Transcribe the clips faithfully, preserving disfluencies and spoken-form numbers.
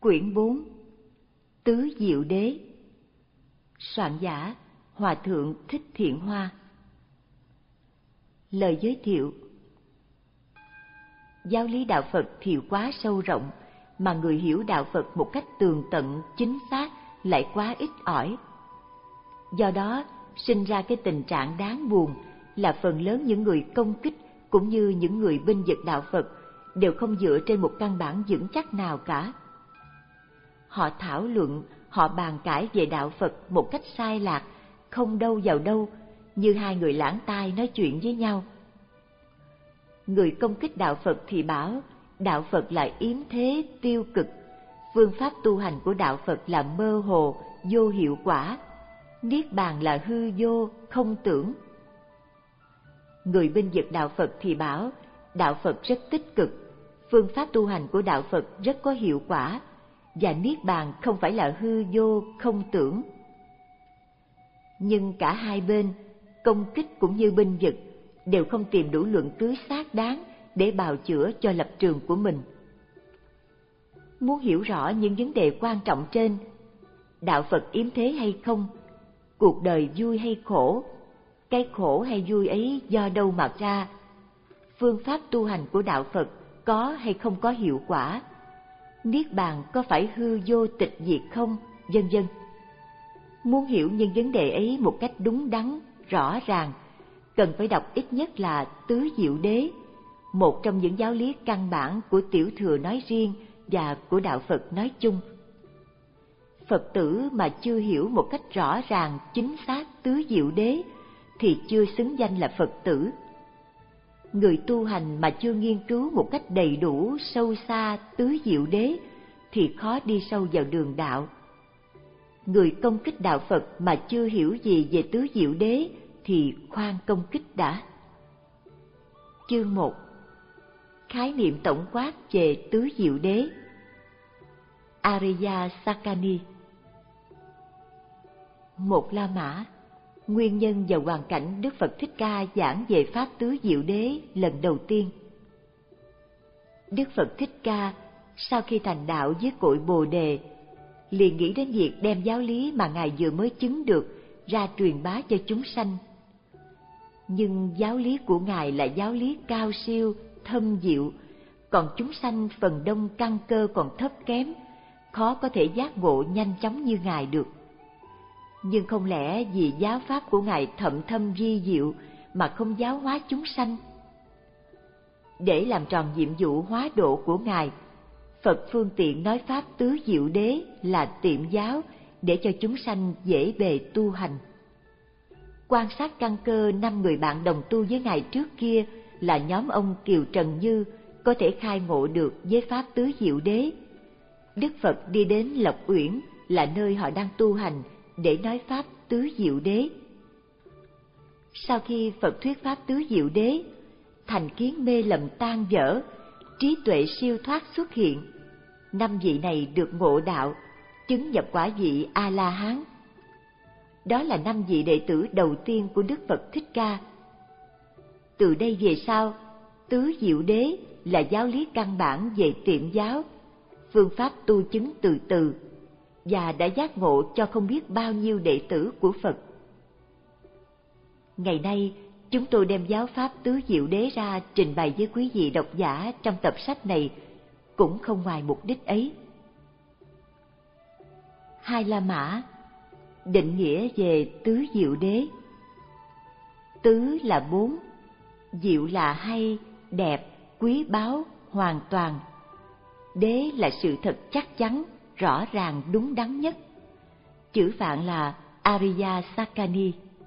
Quyển bốn Tứ Diệu Đế. Soạn giả Hòa thượng Thích Thiện Hoa. Lời giới thiệu. Giáo lý đạo Phật thì quá sâu rộng, mà người hiểu đạo Phật một cách tường tận, chính xác lại quá ít ỏi. Do đó, sinh ra cái tình trạng đáng buồn là phần lớn những người công kích cũng như những người bênh vực đạo Phật đều không dựa trên một căn bản vững chắc nào cả. Họ thảo luận, họ bàn cãi về đạo Phật một cách sai lạc, không đâu vào đâu, như hai người lãng tai nói chuyện với nhau. Người công kích đạo Phật thì bảo đạo Phật là yếm thế, tiêu cực, phương pháp tu hành của đạo Phật là mơ hồ, vô hiệu quả, niết bàn là hư vô, không tưởng. Người bênh vực đạo Phật thì bảo đạo Phật rất tích cực, phương pháp tu hành của đạo Phật rất có hiệu quả, và niết bàn không phải là hư vô, không tưởng. Nhưng cả hai bên, công kích cũng như bênh vực, đều không tìm đủ luận cứ xác đáng để bào chữa cho lập trường của mình. Muốn hiểu rõ những vấn đề quan trọng trên, đạo Phật yếm thế hay không, cuộc đời vui hay khổ, cái khổ hay vui ấy do đâu mà ra, phương pháp tu hành của đạo Phật có hay không có hiệu quả, niết bàn có phải hư vô tịch diệt không, vân vân. Muốn hiểu những vấn đề ấy một cách đúng đắn, rõ ràng, cần phải đọc ít nhất là Tứ Diệu Đế, một trong những giáo lý căn bản của Tiểu Thừa nói riêng và của đạo Phật nói chung. Phật tử mà chưa hiểu một cách rõ ràng, chính xác Tứ Diệu Đế thì chưa xứng danh là Phật tử. Người tu hành mà chưa nghiên cứu một cách đầy đủ, sâu xa Tứ Diệu Đế thì khó đi sâu vào đường đạo. Người công kích đạo Phật mà chưa hiểu gì về Tứ Diệu Đế thì khoan công kích đã. Chương một. Khái niệm tổng quát về Tứ Diệu Đế. Ariya Sakani. Một La Mã. Nguyên nhân và hoàn cảnh Đức Phật Thích Ca giảng về Pháp Tứ Diệu Đế lần đầu tiên. Đức Phật Thích Ca sau khi thành đạo với cội Bồ Đề, liền nghĩ đến việc đem giáo lý mà Ngài vừa mới chứng được ra truyền bá cho chúng sanh. Nhưng giáo lý của Ngài là giáo lý cao siêu, thâm diệu, còn chúng sanh phần đông căn cơ còn thấp kém, khó có thể giác ngộ nhanh chóng như Ngài được. Nhưng không lẽ vì giáo pháp của Ngài thậm thâm vi diệu mà không giáo hóa chúng sanh? Để làm tròn nhiệm vụ hóa độ của Ngài, Phật phương tiện nói pháp Tứ Diệu Đế là tiệm giáo để cho chúng sanh dễ bề tu hành. Quan sát căn cơ năm người bạn đồng tu với Ngài trước kia là nhóm ông Kiều Trần Như có thể khai ngộ được với pháp Tứ Diệu Đế. Đức Phật đi đến Lộc Uyển là nơi họ đang tu hành để nói pháp Tứ Diệu Đế. Sau khi Phật thuyết pháp Tứ Diệu Đế, thành kiến mê lầm tan vỡ, trí tuệ siêu thoát xuất hiện. Năm vị này được ngộ đạo, chứng nhập quả vị A-la-hán. Đó là năm vị đệ tử đầu tiên của Đức Phật Thích Ca. Từ đây về sau, Tứ Diệu Đế là giáo lý căn bản về tiệm giáo, phương pháp tu chứng từ từ, và đã giác ngộ cho không biết bao nhiêu đệ tử của Phật. Ngày nay, chúng tôi đem giáo pháp Tứ Diệu Đế ra trình bày với quý vị độc giả trong tập sách này, cũng không ngoài mục đích ấy. Hai La Mã. Định nghĩa về Tứ Diệu Đế. Tứ là bốn, diệu là hay, đẹp, quý báu, hoàn toàn. Đế là sự thật chắc chắn, rõ ràng, đúng đắn nhất. Chữ Phạn là Ariya Sakani.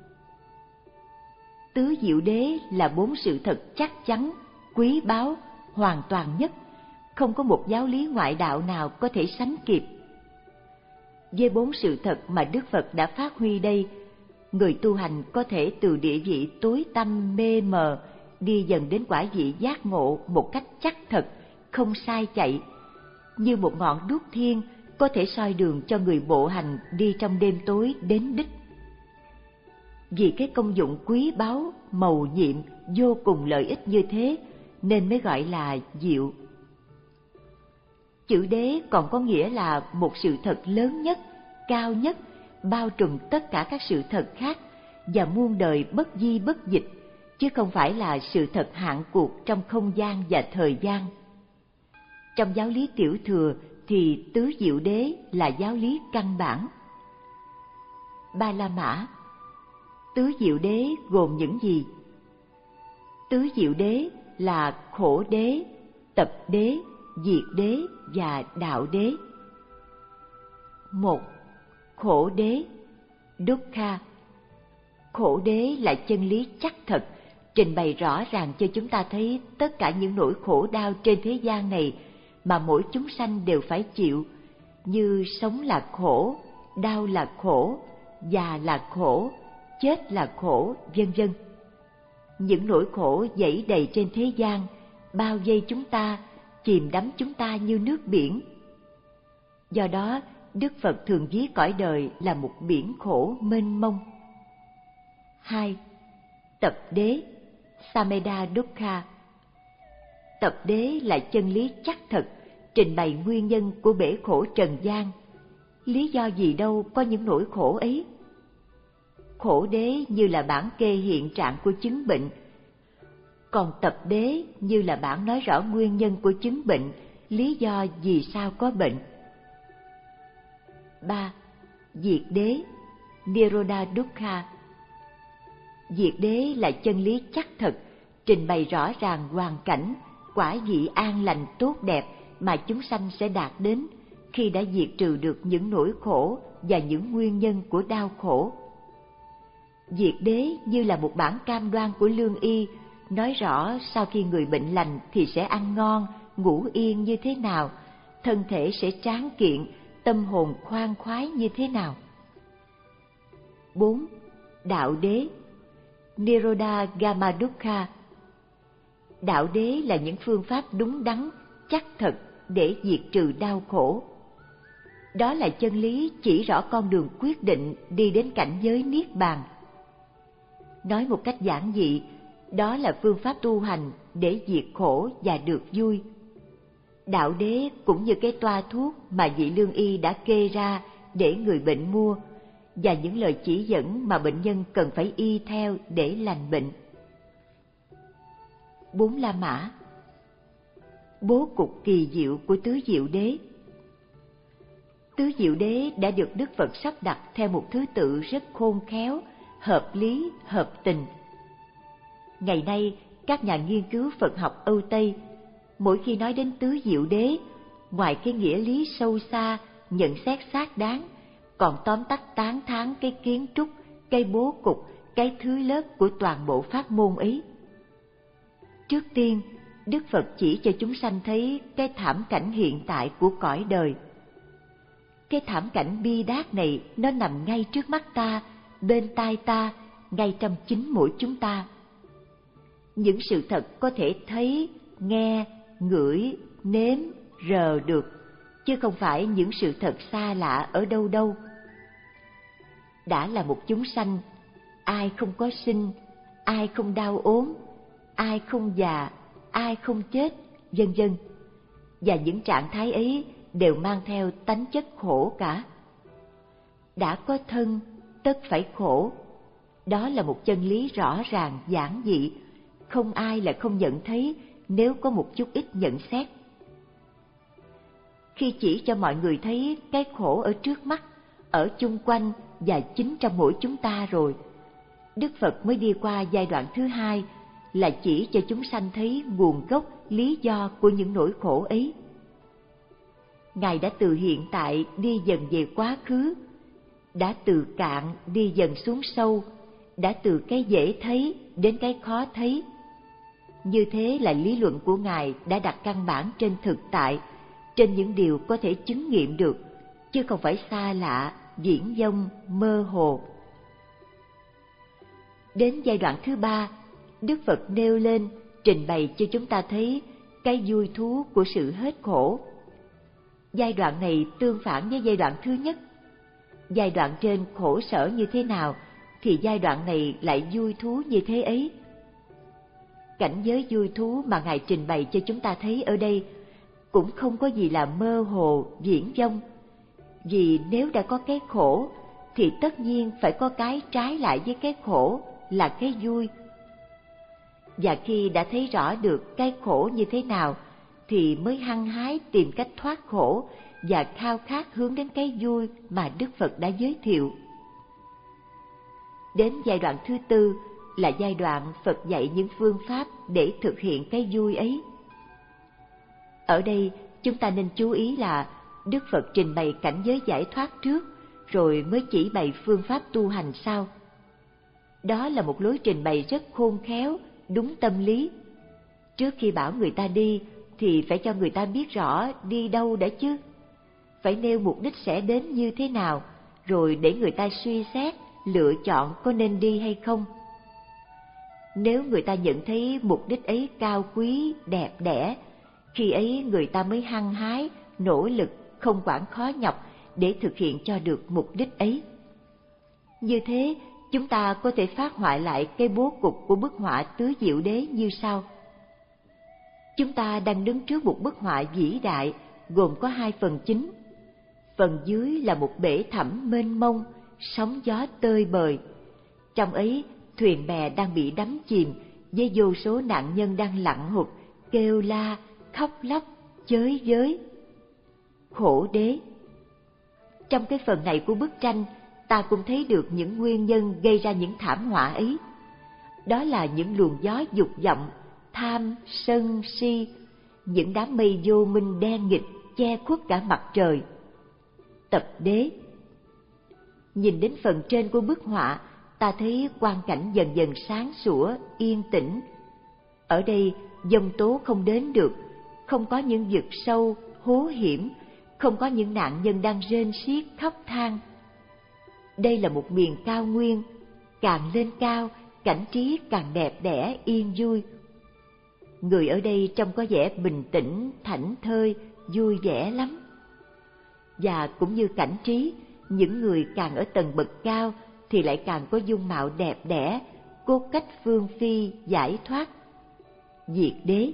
Tứ Diệu Đế là bốn sự thật chắc chắn, quý báu, hoàn toàn nhất, không có một giáo lý ngoại đạo nào có thể sánh kịp. Với bốn sự thật mà Đức Phật đã phát huy đây, người tu hành có thể từ địa vị tối tăm mê mờ đi dần đến quả vị giác ngộ một cách chắc thật, không sai chạy, như một ngọn đuốc thiên có thể soi đường cho người bộ hành đi trong đêm tối đến đích. Vì cái công dụng quý báu, mầu nhiệm, vô cùng lợi ích như thế nên mới gọi là diệu. Chữ đế còn có nghĩa là một sự thật lớn nhất, cao nhất, bao trùm tất cả các sự thật khác và muôn đời bất di bất dịch, chứ không phải là sự thật hạn cuộc trong không gian và thời gian. Trong giáo lý Tiểu Thừa thì tứ diệu đế là giáo lý căn bản. Ba La Mã. Tứ diệu đế gồm những gì? Tứ diệu đế là khổ đế, tập đế, diệt đế và đạo đế. Một. Khổ đế, dukkha. Khổ đế là chân lý chắc thật, trình bày rõ ràng cho chúng ta thấy tất cả những nỗi khổ đau trên thế gian này mà mỗi chúng sanh đều phải chịu, như sống là khổ, đau là khổ, già là khổ, chết là khổ, vân vân. Những nỗi khổ dẫy đầy trên thế gian bao vây chúng ta, chìm đắm chúng ta như nước biển. Do đó, Đức Phật thường ví cõi đời là một biển khổ mênh mông. Hai. Tập đế, Sameda Dukkha. Tập đế là chân lý chắc thật, trình bày nguyên nhân của bể khổ trần gian. Lý do gì đâu có những nỗi khổ ấy? Khổ đế như là bản kê hiện trạng của chứng bệnh, còn tập đế như là bản nói rõ nguyên nhân của chứng bệnh, lý do vì sao có bệnh. Ba. Diệt đế, Nirodha Dukkha. Diệt đế là chân lý chắc thật, trình bày rõ ràng hoàn cảnh, quả vị an lành tốt đẹp mà chúng sanh sẽ đạt đến khi đã diệt trừ được những nỗi khổ và những nguyên nhân của đau khổ. Diệt đế như là một bản cam đoan của lương y, nói rõ sau khi người bệnh lành thì sẽ ăn ngon, ngủ yên như thế nào, thân thể sẽ tráng kiện, tâm hồn khoan khoái như thế nào. Bốn. Đạo đế, Nirodha Gama Dukkha. Đạo đế là những phương pháp đúng đắn, chắc thật để diệt trừ đau khổ. Đó là chân lý chỉ rõ con đường quyết định đi đến cảnh giới niết bàn. Nói một cách giản dị, đó là phương pháp tu hành để diệt khổ và được vui. Đạo đế cũng như cái toa thuốc mà vị lương y đã kê ra để người bệnh mua, và những lời chỉ dẫn mà bệnh nhân cần phải y theo để lành bệnh. Bốn La Mã. Bố cục kỳ diệu của tứ diệu đế. Tứ diệu đế đã được Đức Phật sắp đặt theo một thứ tự rất khôn khéo, hợp lý, hợp tình. Ngày nay, các nhà nghiên cứu Phật học Âu Tây, mỗi khi nói đến tứ diệu đế, ngoài cái nghĩa lý sâu xa, nhận xét xác đáng, còn tóm tắt tán thán cái kiến trúc, cái bố cục, cái thứ lớp của toàn bộ pháp môn ấy. Trước tiên, Đức Phật chỉ cho chúng sanh thấy cái thảm cảnh hiện tại của cõi đời. Cái thảm cảnh bi đát này nó nằm ngay trước mắt ta, bên tai ta, ngay trong chính mỗi chúng ta. Những sự thật có thể thấy, nghe, ngửi, nếm, rờ được, chứ không phải những sự thật xa lạ ở đâu đâu. Đã là một chúng sanh, ai không có sinh, ai không đau ốm, ai không già, ai không chết, vân vân. Và những trạng thái ấy đều mang theo tánh chất khổ cả. Đã có thân, tất phải khổ. Đó là một chân lý rõ ràng, giản dị, không ai là không nhận thấy nếu có một chút ít nhận xét. Khi chỉ cho mọi người thấy cái khổ ở trước mắt, ở chung quanh và chính trong mỗi chúng ta rồi, Đức Phật mới đi qua giai đoạn thứ hai, là chỉ cho chúng sanh thấy nguồn gốc, lý do của những nỗi khổ ấy. Ngài đã từ hiện tại đi dần về quá khứ, đã từ cạn đi dần xuống sâu, đã từ cái dễ thấy đến cái khó thấy. Như thế là lý luận của Ngài đã đặt căn bản trên thực tại, trên những điều có thể chứng nghiệm được, chứ không phải xa lạ, viển vông, mơ hồ. Đến giai đoạn thứ ba, Đức Phật nêu lên, trình bày cho chúng ta thấy cái vui thú của sự hết khổ. Giai đoạn này tương phản với giai đoạn thứ nhất. Giai đoạn trên khổ sở như thế nào, thì giai đoạn này lại vui thú như thế ấy. Cảnh giới vui thú mà Ngài trình bày cho chúng ta thấy ở đây cũng không có gì là mơ hồ, viển vông. Vì nếu đã có cái khổ, thì tất nhiên phải có cái trái lại với cái khổ là cái vui. Và khi đã thấy rõ được cái khổ như thế nào, thì mới hăng hái tìm cách thoát khổ và khao khát hướng đến cái vui mà Đức Phật đã giới thiệu. Đến giai đoạn thứ tư là giai đoạn Phật dạy những phương pháp để thực hiện cái vui ấy. Ở đây chúng ta nên chú ý là Đức Phật trình bày cảnh giới giải thoát trước, rồi mới chỉ bày phương pháp tu hành sau. Đó là một lối trình bày rất khôn khéo, đúng tâm lý. Trước khi bảo người ta đi, thì phải cho người ta biết rõ đi đâu đã chứ. Phải nêu mục đích sẽ đến như thế nào, rồi để người ta suy xét, lựa chọn có nên đi hay không. Nếu người ta nhận thấy mục đích ấy cao quý, đẹp đẽ, khi ấy người ta mới hăng hái, nỗ lực, không quản khó nhọc để thực hiện cho được mục đích ấy. Như thế, chúng ta có thể phác họa lại cái bố cục của bức họa Tứ Diệu Đế như sau. Chúng ta đang đứng trước một bức họa vĩ đại gồm có hai phần chính. Phần dưới là một bể thẳm mênh mông, sóng gió tơi bời. Trong ấy, thuyền bè đang bị đắm chìm với vô số nạn nhân đang lặn hụt, kêu la, khóc lóc, chới giới. Khổ đế. Trong cái phần này của bức tranh, ta cũng thấy được những nguyên nhân gây ra những thảm họa ấy. Đó là những luồng gió dục vọng, tham, sân, si, những đám mây vô minh đen nghịch che khuất cả mặt trời. Tập đế. Nhìn đến phần trên của bức họa, ta thấy quang cảnh dần dần sáng sủa, yên tĩnh. Ở đây dông tố không đến được, không có những vực sâu, hố hiểm, không có những nạn nhân đang rên xiết khóc than. Đây là một miền cao nguyên, càng lên cao, cảnh trí càng đẹp đẽ, yên vui. Người ở đây trông có vẻ bình tĩnh, thảnh thơi, vui vẻ lắm. Và cũng như cảnh trí, những người càng ở tầng bậc cao thì lại càng có dung mạo đẹp đẽ, cốt cách phương phi, giải thoát. Diệt đế.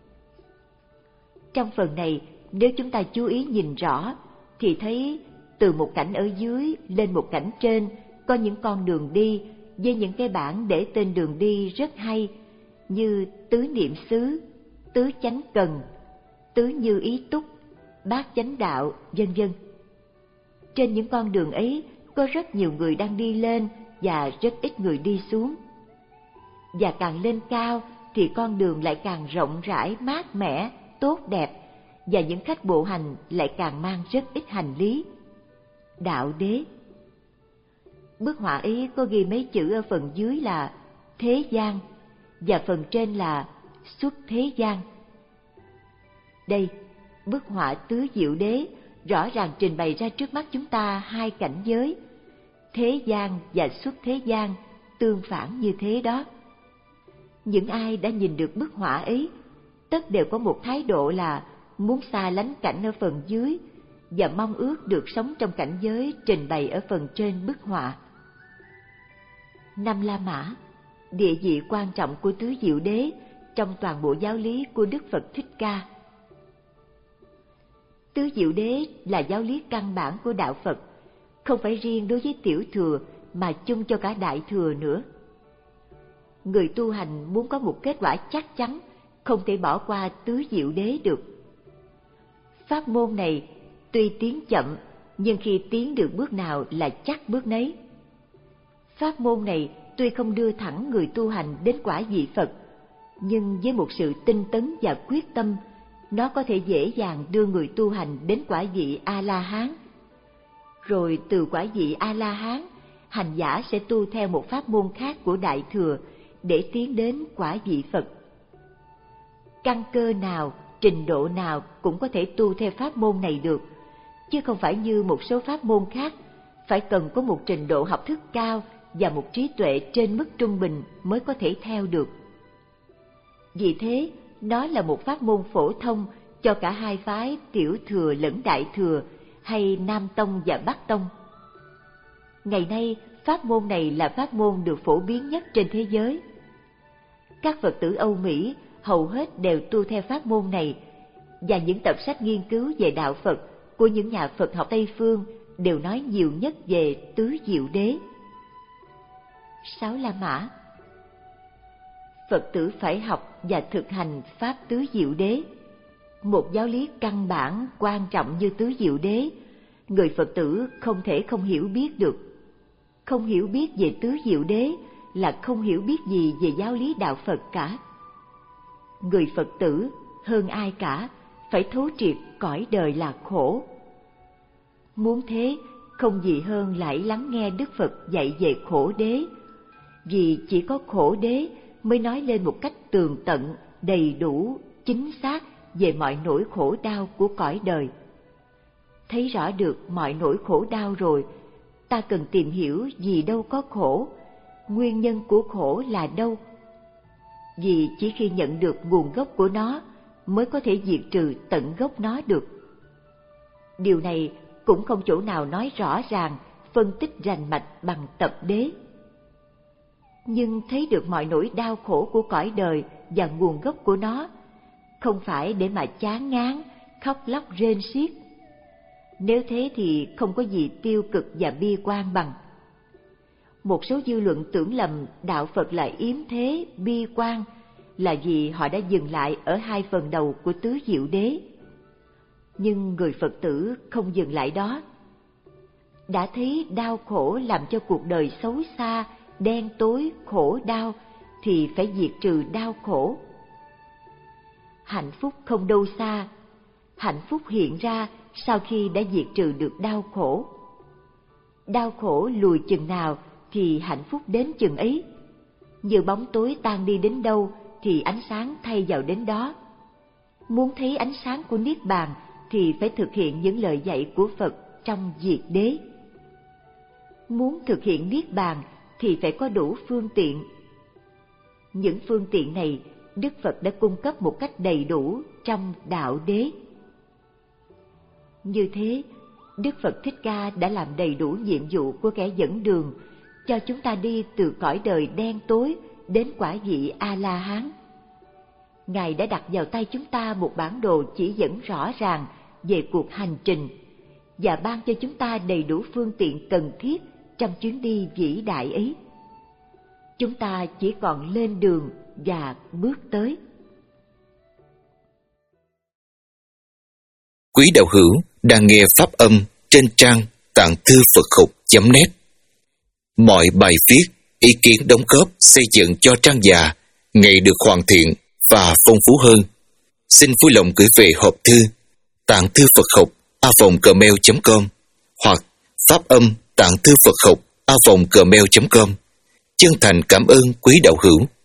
Trong phần này, nếu chúng ta chú ý nhìn rõ, thì thấy từ một cảnh ở dưới lên một cảnh trên có những con đường đi với những cái bảng để tên đường đi rất hay, như tứ niệm xứ, tứ chánh cần, tứ như ý túc, bát chánh đạo, vân vân. Trên những con đường ấy có rất nhiều người đang đi lên và rất ít người đi xuống. Và càng lên cao thì con đường lại càng rộng rãi, mát mẻ, tốt đẹp, và những khách bộ hành lại càng mang rất ít hành lý. Đạo đế. Bức họa ấy có ghi mấy chữ ở phần dưới là thế gian và phần trên là xuất thế gian. Đây, bức họa Tứ Diệu Đế rõ ràng trình bày ra trước mắt chúng ta hai cảnh giới, thế gian và xuất thế gian, tương phản như thế đó. Những ai đã nhìn được bức họa ấy, tất đều có một thái độ là muốn xa lánh cảnh ở phần dưới và mong ước được sống trong cảnh giới trình bày ở phần trên bức họa. Năm La Mã, địa vị quan trọng của Tứ Diệu Đế trong toàn bộ giáo lý của Đức Phật Thích Ca. Tứ Diệu Đế là giáo lý căn bản của đạo Phật, không phải riêng đối với tiểu thừa mà chung cho cả đại thừa nữa. Người tu hành muốn có một kết quả chắc chắn, không thể bỏ qua Tứ Diệu Đế được. Pháp môn này tuy tiến chậm, nhưng khi tiến được bước nào là chắc bước nấy. Pháp môn này tuy không đưa thẳng người tu hành đến quả vị Phật, nhưng với một sự tinh tấn và quyết tâm, nó có thể dễ dàng đưa người tu hành đến quả vị A-la-hán. Rồi từ quả vị A-la-hán, hành giả sẽ tu theo một pháp môn khác của Đại Thừa để tiến đến quả vị Phật. Căn cơ nào, trình độ nào cũng có thể tu theo pháp môn này được, chứ không phải như một số pháp môn khác, phải cần có một trình độ học thức cao và một trí tuệ trên mức trung bình mới có thể theo được. Vì thế, nó là một pháp môn phổ thông cho cả hai phái tiểu thừa lẫn đại thừa, hay Nam Tông và Bắc Tông. Ngày nay, pháp môn này là pháp môn được phổ biến nhất trên thế giới. Các Phật tử Âu Mỹ hầu hết đều tu theo pháp môn này, và những tập sách nghiên cứu về đạo Phật của những nhà Phật học Tây Phương đều nói nhiều nhất về tứ diệu đế. Sáu La Mã. Phật tử phải học và thực hành Pháp tứ diệu đế. Một giáo lý căn bản quan trọng như tứ diệu đế, người Phật tử không thể không hiểu biết được. Không hiểu biết về tứ diệu đế là không hiểu biết gì về giáo lý đạo Phật cả. Người Phật tử hơn ai cả phải thấu triệt cõi đời là khổ. Muốn thế, không gì hơn lại lắng nghe Đức Phật dạy về khổ đế, vì chỉ có khổ đế mới nói lên một cách tường tận, đầy đủ, chính xác về mọi nỗi khổ đau của cõi đời. Thấy rõ được mọi nỗi khổ đau rồi, ta cần tìm hiểu vì đâu có khổ, nguyên nhân của khổ là đâu. Vì chỉ khi nhận được nguồn gốc của nó mới có thể diệt trừ tận gốc nó được. Điều này cũng không chỗ nào nói rõ ràng, phân tích rành mạch bằng tập đế. Nhưng thấy được mọi nỗi đau khổ của cõi đời và nguồn gốc của nó, không phải để mà chán ngán, khóc lóc rên xiết. Nếu thế thì không có gì tiêu cực và bi quan bằng. Một số dư luận tưởng lầm đạo Phật là yếm thế, bi quan, là vì họ đã dừng lại ở hai phần đầu của tứ diệu đế. Nhưng người Phật tử không dừng lại đó. Đã thấy đau khổ làm cho cuộc đời xấu xa, đen tối, khổ đau, thì phải diệt trừ đau khổ. Hạnh phúc không đâu xa, hạnh phúc hiện ra sau khi đã diệt trừ được đau khổ. Đau khổ lùi chừng nào thì hạnh phúc đến chừng ấy. Như bóng tối tan đi đến đâu thì ánh sáng thay vào đến đó. Muốn thấy ánh sáng của Niết Bàn thì phải thực hiện những lời dạy của Phật trong diệt đế. Muốn thực hiện Niết Bàn thì phải có đủ phương tiện. Những phương tiện này Đức Phật đã cung cấp một cách đầy đủ trong đạo đế. Như thế, Đức Phật Thích Ca đã làm đầy đủ nhiệm vụ của kẻ dẫn đường, cho chúng ta đi từ cõi đời đen tối đến quả vị A-la-hán. Ngài đã đặt vào tay chúng ta một bản đồ chỉ dẫn rõ ràng về cuộc hành trình và ban cho chúng ta đầy đủ phương tiện cần thiết trong chuyến đi vĩ đại ấy. Chúng ta chỉ còn lên đường và bước tới. Quý đạo hữu đang nghe pháp âm trên trang tạng thư Phật học chấm net. Mọi bài viết, ý kiến đóng góp xây dựng cho trang già ngày được hoàn thiện và phong phú hơn. Xin vui lòng gửi về hộp thư tạng thư Phật học a vòng gmail chấm com hoặc pháp âm tạng thư Phật học a vòng gmail chấm com. Chân thành cảm ơn quý đạo hữu.